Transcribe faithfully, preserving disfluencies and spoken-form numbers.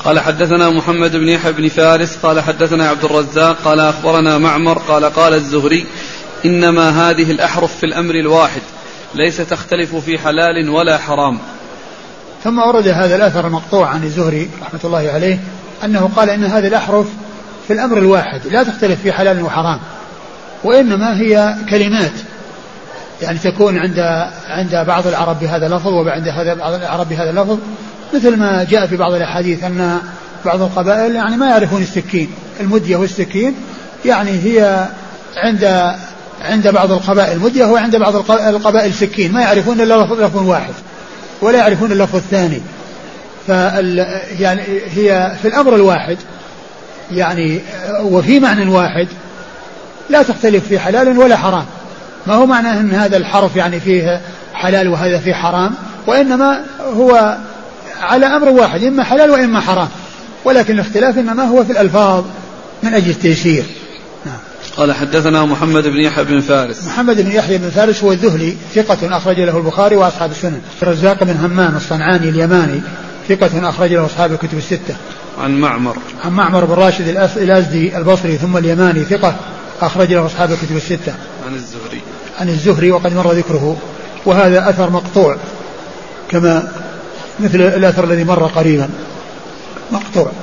قال حدثنا محمد بن يحيى بن فارس قال حدثنا عبد الرزاق قال أخبرنا معمر قال قال الزهري إنما هذه الأحرف في الأمر الواحد ليس تختلف في حلال ولا حرام. ثم ورد هذا الأثر المقطوع عن الزهري رحمة الله عليه أنه قال إن هذه الأحرف في الأمر الواحد لا تختلف في حلال وحرام، وإنما هي كلمات يعني تكون عند عند بعض العرب بهذا اللفظ وعند هذا بعض العرب بهذا اللفظ، مثل ما جاء في بعض الأحاديث أن بعض القبائل يعني ما يعرفون السكين، المدية والسكين يعني هي عند عند بعض القبائل مدية وعند بعض القبائل سكين، ما يعرفون إلا لفظ واحد ولا يعرفون اللفظ الثاني. فال يعني هي في الأمر الواحد يعني وفي معنى واحد لا تختلف في حلال ولا حرام. ما هو معنى أن هذا الحرف يعني فيه حلال وهذا فيه حرام، وإنما هو على أمر واحد إما حلال وإما حرام، ولكن الاختلاف إنما هو في الألفاظ من أجل التيسير. نعم. قال حدثنا محمد بن يحيى بن فارس. محمد بن يحيى بن فارس هو الذهلي ثقة أخرج له البخاري وأصحاب السنن. رزاق بن همام الصنعاني اليماني ثقة أخرج له أصحاب الكتب الستة. عن معمر. عن معمر بن راشد الأزدي البصري ثم اليماني ثقة أخرج له أصحاب الكتب الستة. عن الزهري. عن الزهري وقد مر ذكره، وهذا أثر مقطوع كما مثل الأثر الذي مر قريبا مقطوع.